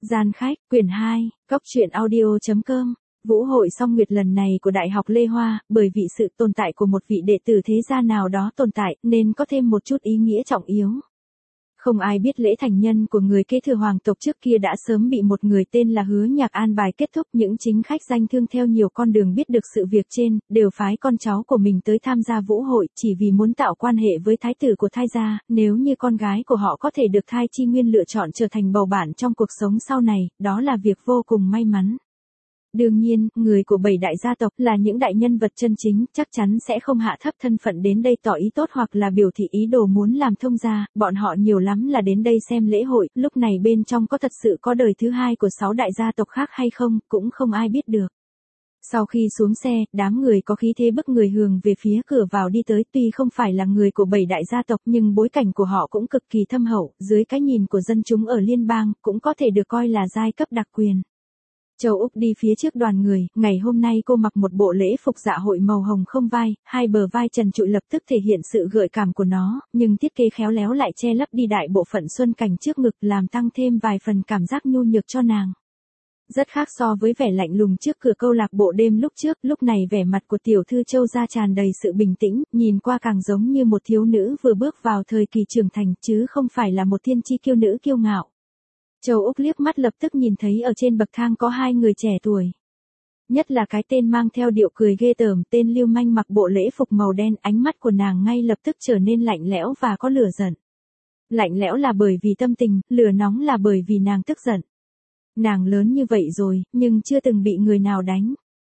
Gian khách, quyển 2, Cóc truyện audio.com. Vũ hội song nguyệt lần này của Đại học Lê Hoa, bởi vì sự tồn tại của một vị đệ tử thế gia nào đó tồn tại, nên có thêm một chút ý nghĩa trọng yếu. Không ai biết lễ thành nhân của người kế thừa hoàng tộc trước kia đã sớm bị một người tên là Hứa Nhạc an bài kết thúc. Những chính khách danh thương theo nhiều con đường biết được sự việc trên, đều phái con cháu của mình tới tham gia vũ hội, chỉ vì muốn tạo quan hệ với thái tử của thái gia, nếu như con gái của họ có thể được thai chi nguyên lựa chọn trở thành bầu bạn trong cuộc sống sau này, đó là việc vô cùng may mắn. Đương nhiên, người của 7 đại gia tộc là những đại nhân vật chân chính, chắc chắn sẽ không hạ thấp thân phận đến đây tỏ ý tốt hoặc là biểu thị ý đồ muốn làm thông gia, bọn họ nhiều lắm là đến đây xem lễ hội, lúc này bên trong có thật sự có đời thứ hai của 6 đại gia tộc khác hay không, cũng không ai biết được. Sau khi xuống xe, đám người có khí thế bức người hướng về phía cửa vào đi tới, tuy không phải là người của 7 đại gia tộc nhưng bối cảnh của họ cũng cực kỳ thâm hậu, dưới cái nhìn của dân chúng ở liên bang, cũng có thể được coi là giai cấp đặc quyền. Châu Úc đi phía trước đoàn người, ngày hôm nay cô mặc một bộ lễ phục dạ hội màu hồng không vai, hai bờ vai trần trụi lập tức thể hiện sự gợi cảm của nó, nhưng thiết kế khéo léo lại che lấp đi đại bộ phận xuân cảnh trước ngực, làm tăng thêm vài phần cảm giác nhu nhược cho nàng. Rất khác so với vẻ lạnh lùng trước cửa câu lạc bộ đêm lúc trước, lúc này vẻ mặt của tiểu thư Châu gia tràn đầy sự bình tĩnh, nhìn qua càng giống như một thiếu nữ vừa bước vào thời kỳ trưởng thành chứ không phải là một thiên chi kiêu nữ kiêu ngạo. Châu Úc liếc mắt lập tức nhìn thấy ở trên bậc thang có hai người trẻ tuổi. Nhất là cái tên mang theo điệu cười ghê tởm, tên Lưu Manh mặc bộ lễ phục màu đen, ánh mắt của nàng ngay lập tức trở nên lạnh lẽo và có lửa giận. Lạnh lẽo là bởi vì tâm tình, lửa nóng là bởi vì nàng tức giận. Nàng lớn như vậy rồi, nhưng chưa từng bị người nào đánh.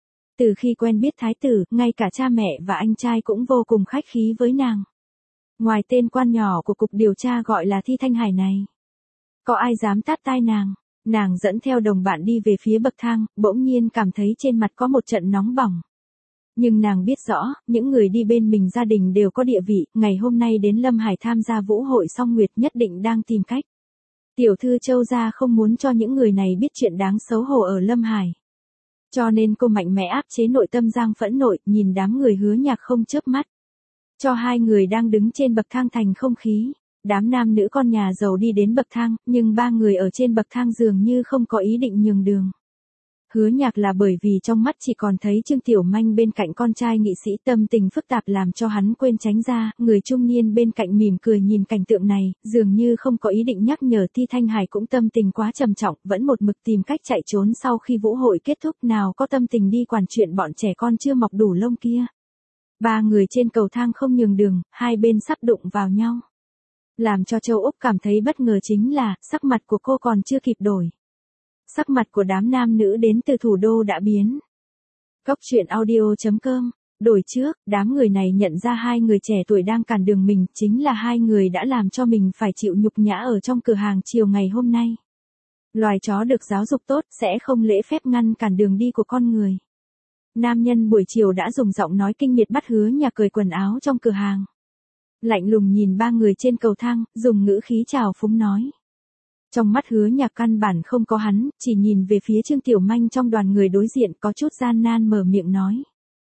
Từ khi quen biết thái tử, ngay cả cha mẹ và anh trai cũng vô cùng khách khí với nàng. Ngoài tên quan nhỏ của cục điều tra gọi là Thi Thanh Hải này, có ai dám tát tai nàng? Nàng dẫn theo đồng bạn đi về phía bậc thang, bỗng nhiên cảm thấy trên mặt có một trận nóng bỏng. Nhưng nàng biết rõ, những người đi bên mình gia đình đều có địa vị, ngày hôm nay đến Lâm Hải tham gia vũ hội song nguyệt nhất định đang tìm cách. Tiểu thư Châu gia không muốn cho những người này biết chuyện đáng xấu hổ ở Lâm Hải. Cho nên cô mạnh mẽ áp chế nội tâm giang phẫn nộ, nhìn đám người Hứa Nhạc không chớp mắt. Cho hai người đang đứng trên bậc thang thành không khí. Đám nam nữ con nhà giàu đi đến bậc thang, nhưng ba người ở trên bậc thang dường như không có ý định nhường đường. Hứa Nhạc là bởi vì trong mắt chỉ còn thấy Trương Tiểu Manh bên cạnh con trai nghị sĩ, tâm tình phức tạp làm cho hắn quên tránh ra, người trung niên bên cạnh mỉm cười nhìn cảnh tượng này, dường như không có ý định nhắc nhở. Thi Thanh Hải cũng tâm tình quá trầm trọng, vẫn một mực tìm cách chạy trốn sau khi vũ hội kết thúc, nào có tâm tình đi quản chuyện bọn trẻ con chưa mọc đủ lông kia. Ba người trên cầu thang không nhường đường, hai bên sắp đụng vào nhau. Làm cho Châu Úc cảm thấy bất ngờ chính là, sắc mặt của cô còn chưa kịp đổi. Sắc mặt của đám nam nữ đến từ thủ đô đã biến. Cóc truyện audio.com. Đổi trước, đám người này nhận ra hai người trẻ tuổi đang cản đường mình, chính là hai người đã làm cho mình phải chịu nhục nhã ở trong cửa hàng chiều ngày hôm nay. Loài chó được giáo dục tốt, sẽ không lễ phép ngăn cản đường đi của con người. Nam nhân buổi chiều đã dùng giọng nói kinh miệt bắt Hứa Nhạc cởi quần áo trong cửa hàng. Lạnh lùng nhìn ba người trên cầu thang, dùng ngữ khí trào phúng nói. Trong mắt Hứa Nhạc căn bản không có hắn, chỉ nhìn về phía Trương Tiểu Manh trong đoàn người đối diện, có chút gian nan mở miệng nói.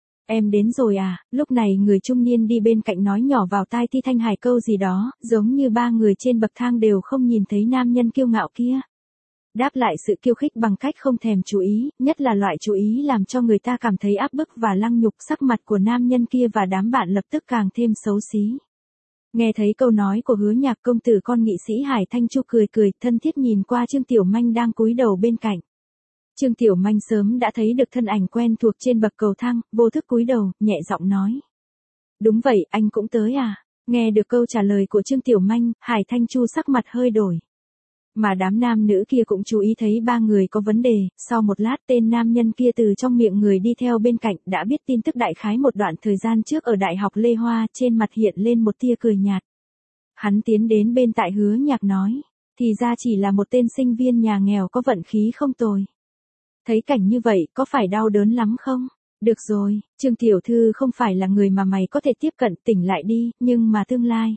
Em đến rồi à? Lúc này người trung niên đi bên cạnh nói nhỏ vào tai Thi Thanh Hải câu gì đó, giống như ba người trên bậc thang đều không nhìn thấy nam nhân kiêu ngạo kia. Đáp lại sự khiêu khích bằng cách không thèm chú ý, nhất là loại chú ý làm cho người ta cảm thấy áp bức và lăng nhục. Sắc mặt của nam nhân kia và đám bạn lập tức càng thêm xấu xí. Nghe thấy câu nói của Hứa Nhạc, công tử con nghị sĩ Hải Thanh Chu cười cười, thân thiết nhìn qua Trương Tiểu Manh đang cúi đầu bên cạnh. Trương Tiểu Manh sớm đã thấy được thân ảnh quen thuộc trên bậc cầu thang, vô thức cúi đầu, nhẹ giọng nói. Đúng vậy, anh cũng tới à? Nghe được câu trả lời của Trương Tiểu Manh, Hải Thanh Chu sắc mặt hơi đổi. Mà đám nam nữ kia cũng chú ý thấy ba người có vấn đề, sau một lát tên nam nhân kia từ trong miệng người đi theo bên cạnh đã biết tin tức đại khái một đoạn thời gian trước ở Đại học Lê Hoa, trên mặt hiện lên một tia cười nhạt. Hắn tiến đến bên tại Hứa Nhạc nói, thì ra chỉ là một tên sinh viên nhà nghèo có vận khí không tồi. Thấy cảnh như vậy, có phải đau đớn lắm không? Được rồi, Trương Tiểu Thư không phải là người mà mày có thể tiếp cận, tỉnh lại đi, nhưng mà tương lai.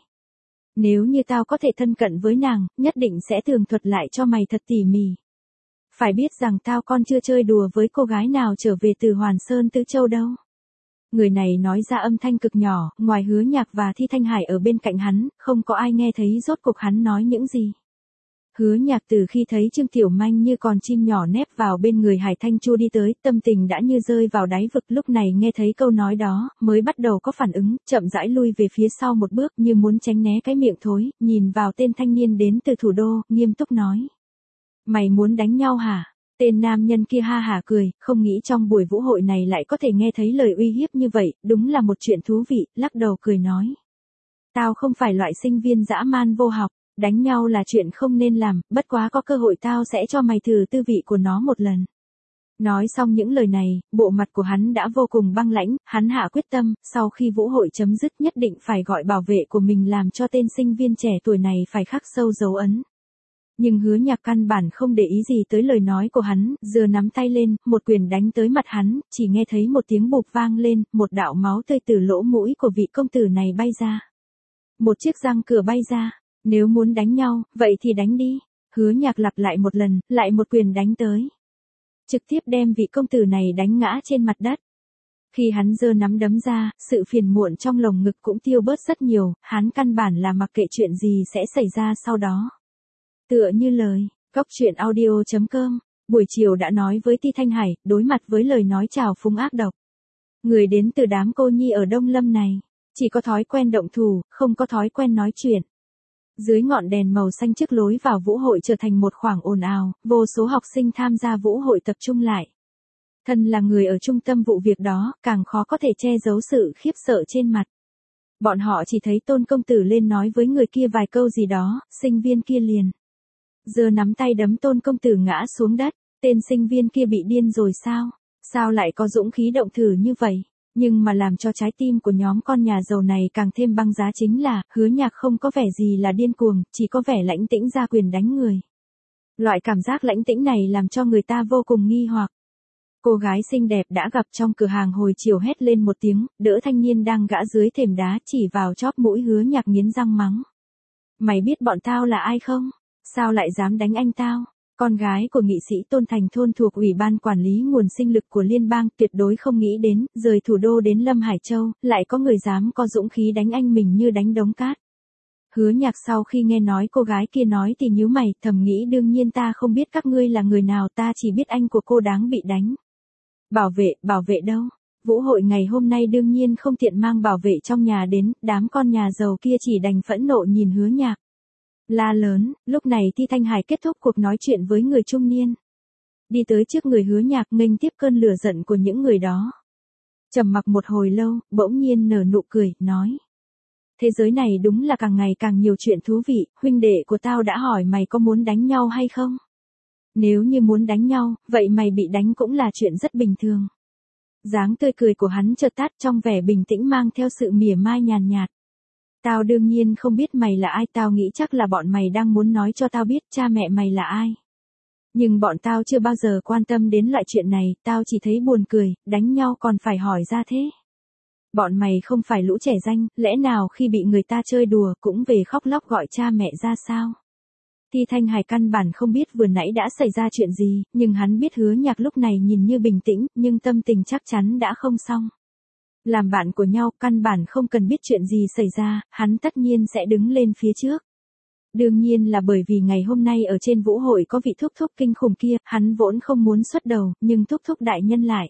Nếu như tao có thể thân cận với nàng, nhất định sẽ tường thuật lại cho mày thật tỉ mỉ. Phải biết rằng tao còn chưa chơi đùa với cô gái nào trở về từ Hoàn Sơn Tứ Châu đâu. Người này nói ra âm thanh cực nhỏ, ngoài Hứa Nhạc và Thi Thanh Hải ở bên cạnh hắn, không có ai nghe thấy rốt cuộc hắn nói những gì. Hứa Nhạc từ khi thấy Trương Tiểu Manh như con chim nhỏ nép vào bên người Hải Thanh Chu đi tới, tâm tình đã như rơi vào đáy vực, lúc này nghe thấy câu nói đó, mới bắt đầu có phản ứng, chậm rãi lui về phía sau một bước như muốn tránh né cái miệng thối, nhìn vào tên thanh niên đến từ thủ đô, nghiêm túc nói. Mày muốn đánh nhau hả? Tên nam nhân kia ha hả cười, không nghĩ trong buổi vũ hội này lại có thể nghe thấy lời uy hiếp như vậy, đúng là một chuyện thú vị, lắc đầu cười nói. Tao không phải loại sinh viên dã man vô học. Đánh nhau là chuyện không nên làm, bất quá có cơ hội tao sẽ cho mày thử tư vị của nó một lần. Nói xong những lời này, bộ mặt của hắn đã vô cùng băng lãnh, hắn hạ quyết tâm, sau khi vũ hội chấm dứt nhất định phải gọi bảo vệ của mình làm cho tên sinh viên trẻ tuổi này phải khắc sâu dấu ấn. Nhưng Hứa Nhạc căn bản không để ý gì tới lời nói của hắn, giơ nắm tay lên, một quyền đánh tới mặt hắn, chỉ nghe thấy một tiếng bụp vang lên, một đạo máu tươi từ lỗ mũi của vị công tử này bay ra. Một chiếc răng cửa bay ra. Nếu muốn đánh nhau, vậy thì đánh đi. Hứa Nhạc lặp lại một lần, lại một quyền đánh tới. Trực tiếp đem vị công tử này đánh ngã trên mặt đất. Khi hắn giơ nắm đấm ra, sự phiền muộn trong lồng ngực cũng tiêu bớt rất nhiều, hắn căn bản là mặc kệ chuyện gì sẽ xảy ra sau đó. Tựa như lời, Cóc Truyện Audio.com, buổi chiều đã nói với Ti Thanh Hải, đối mặt với lời nói trào phúng ác độc. Người đến từ đám cô nhi ở Đông Lâm này, chỉ có thói quen động thủ, không có thói quen nói chuyện. Dưới ngọn đèn màu xanh trước lối vào vũ hội trở thành một khoảng ồn ào, vô số học sinh tham gia vũ hội tập trung lại. Thân là người ở trung tâm vụ việc đó, càng khó có thể che giấu sự khiếp sợ trên mặt. Bọn họ chỉ thấy Tôn công tử lên nói với người kia vài câu gì đó, sinh viên kia liền giơ nắm tay đấm Tôn công tử ngã xuống đất, tên sinh viên kia bị điên rồi sao? Sao lại có dũng khí động thử như vậy? Nhưng mà làm cho trái tim của nhóm con nhà giàu này càng thêm băng giá chính là, Hứa Nhạc không có vẻ gì là điên cuồng, chỉ có vẻ lãnh tĩnh ra quyền đánh người. Loại cảm giác lãnh tĩnh này làm cho người ta vô cùng nghi hoặc. Cô gái xinh đẹp đã gặp trong cửa hàng hồi chiều hét lên một tiếng, đỡ thanh niên đang gã dưới thềm đá chỉ vào chóp mũi Hứa Nhạc nghiến răng mắng. Mày biết bọn tao là ai không? Sao lại dám đánh anh tao? Con gái của nghị sĩ Tôn Thành Thôn thuộc Ủy ban Quản lý Nguồn Sinh lực của Liên bang tuyệt đối không nghĩ đến, rời thủ đô đến Lâm Hải Châu, lại có người dám có dũng khí đánh anh mình như đánh đống cát. Hứa Nhạc sau khi nghe nói cô gái kia nói thì nhíu mày, thầm nghĩ đương nhiên ta không biết các ngươi là người nào, ta chỉ biết anh của cô đáng bị đánh. Bảo vệ đâu? Vũ hội ngày hôm nay đương nhiên không tiện mang bảo vệ trong nhà đến, đám con nhà giàu kia chỉ đành phẫn nộ nhìn Hứa Nhạc. La lớn, lúc này Ti Thanh Hải kết thúc cuộc nói chuyện với người trung niên. Đi tới trước người Hứa Nhạc nghênh tiếp cơn lửa giận của những người đó. Trầm mặc một hồi lâu, bỗng nhiên nở nụ cười, nói. Thế giới này đúng là càng ngày càng nhiều chuyện thú vị, huynh đệ của tao đã hỏi mày có muốn đánh nhau hay không? Nếu như muốn đánh nhau, vậy mày bị đánh cũng là chuyện rất bình thường. Dáng tươi cười của hắn chợt tắt trong vẻ bình tĩnh mang theo sự mỉa mai nhàn nhạt. Tao đương nhiên không biết mày là ai, tao nghĩ chắc là bọn mày đang muốn nói cho tao biết cha mẹ mày là ai. Nhưng bọn tao chưa bao giờ quan tâm đến loại chuyện này, tao chỉ thấy buồn cười, đánh nhau còn phải hỏi ra thế. Bọn mày không phải lũ trẻ ranh, lẽ nào khi bị người ta chơi đùa cũng về khóc lóc gọi cha mẹ ra sao? Ti Thanh Hải căn bản không biết vừa nãy đã xảy ra chuyện gì, nhưng hắn biết Hứa Nhạc lúc này nhìn như bình tĩnh, nhưng tâm tình chắc chắn đã không xong. Làm bạn của nhau, căn bản không cần biết chuyện gì xảy ra, hắn tất nhiên sẽ đứng lên phía trước. Đương nhiên là bởi vì ngày hôm nay ở trên vũ hội có vị thúc thúc kinh khủng kia, hắn vốn không muốn xuất đầu, nhưng thúc thúc đại nhân lại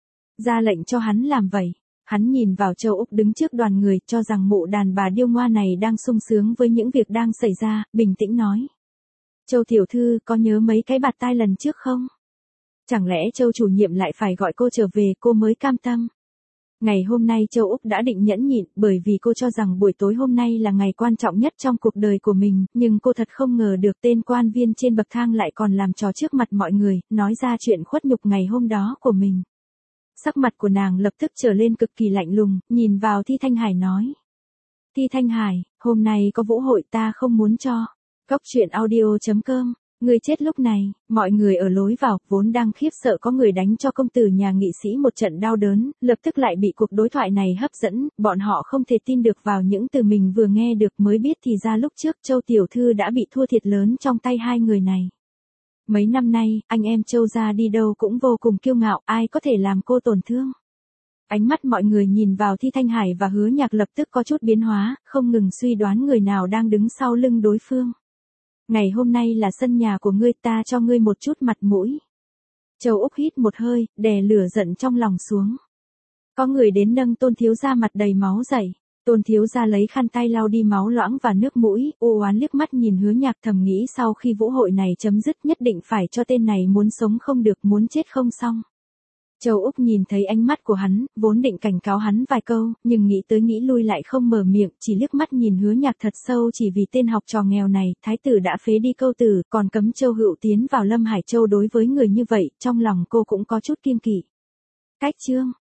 ra lệnh cho hắn làm vậy. Hắn nhìn vào Châu Úc đứng trước đoàn người, cho rằng mụ đàn bà điêu ngoa này đang sung sướng với những việc đang xảy ra, bình tĩnh nói. Châu tiểu thư, có nhớ mấy cái bạt tai lần trước không? Chẳng lẽ Châu chủ nhiệm lại phải gọi cô trở về, cô mới cam tâm? Ngày hôm nay Châu Úc đã định nhẫn nhịn, bởi vì cô cho rằng buổi tối hôm nay là ngày quan trọng nhất trong cuộc đời của mình, nhưng cô thật không ngờ được tên quan viên trên bậc thang lại còn làm trò trước mặt mọi người, nói ra chuyện khuất nhục ngày hôm đó của mình. Sắc mặt của nàng lập tức trở lên cực kỳ lạnh lùng, nhìn vào Ti Thanh Hải nói. Ti Thanh Hải, hôm nay có vũ hội ta không muốn cho. Cóc Truyện Audio.com. Người chết lúc này, mọi người ở lối vào, vốn đang khiếp sợ có người đánh cho công tử nhà nghị sĩ một trận đau đớn, lập tức lại bị cuộc đối thoại này hấp dẫn, bọn họ không thể tin được vào những từ mình vừa nghe được, mới biết thì ra lúc trước Châu tiểu thư đã bị thua thiệt lớn trong tay hai người này. Mấy năm nay, anh em Châu gia đi đâu cũng vô cùng kiêu ngạo, ai có thể làm cô tổn thương. Ánh mắt mọi người nhìn vào Ti Thanh Hải và Hứa Nhạc lập tức có chút biến hóa, không ngừng suy đoán người nào đang đứng sau lưng đối phương. Ngày hôm nay là sân nhà của ngươi, ta cho ngươi một chút mặt mũi. Châu Úc hít một hơi, đè lửa giận trong lòng xuống. Có người đến nâng Tôn thiếu gia mặt đầy máu dậy. Tôn thiếu gia lấy khăn tay lau đi máu loãng và nước mũi, u oán liếc mắt nhìn Hứa Nhạc, thầm nghĩ sau khi vũ hội này chấm dứt nhất định phải cho tên này muốn sống không được, muốn chết không xong. Châu Úc nhìn thấy ánh mắt của hắn, vốn định cảnh cáo hắn vài câu, nhưng nghĩ tới nghĩ lui lại không mở miệng, chỉ liếc mắt nhìn Hứa Nhạc thật sâu. Chỉ vì tên học trò nghèo này, thái tử đã phế đi câu tử, còn cấm Châu Hữu tiến vào Lâm Hải Châu. Đối với người như vậy, trong lòng cô cũng có chút kiêng kỵ. Cách chương